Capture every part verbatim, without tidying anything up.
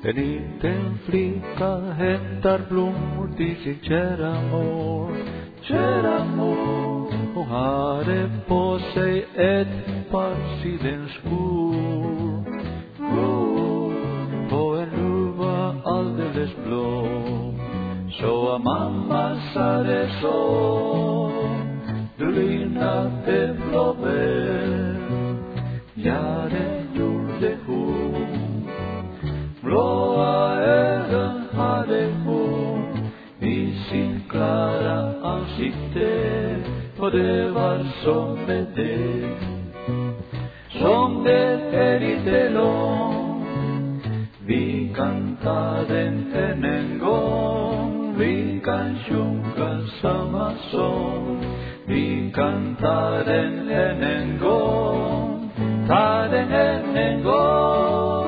En liten flicka hämtar blommor till sin kära mor, kära mor. Och hade på sig ett par sidenskor, skor, på en luva alldeles blå. Så mamma sa det så, du linnade blåbär. Ja, det gjorde hon. Blåa ögon hade hon i sin klara ansikte. Och det var som med det, som det är lite lång. Vi kan ta den än en gång, vi kan sjunga samma sång. Vi kan ta den än en gång, ta den än en gång.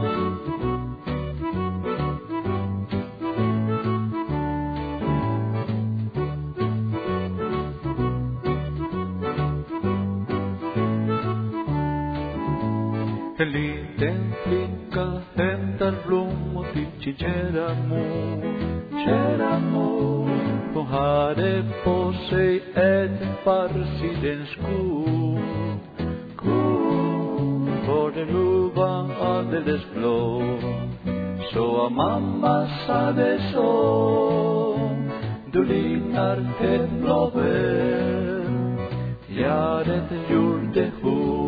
En liten flicka hämtar blommor till sin kära mor, kära mor. Hon hade på sig ett par sidenskor, skor, för den luvan alldeles blå. Så mamma sa det så, du liknar ett blåbär. Ja, det gjorde hon.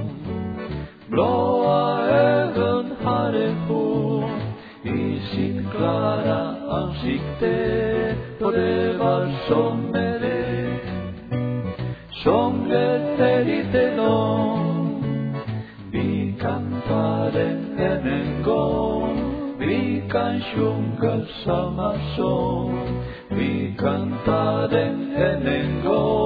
Blåa ögon hade hon i sin klara ansikte. Och det var som med det, som det är lite lång. Vi kan ta den än en gång, vi kan sjunga samma sång. Vi kan ta den än en gång.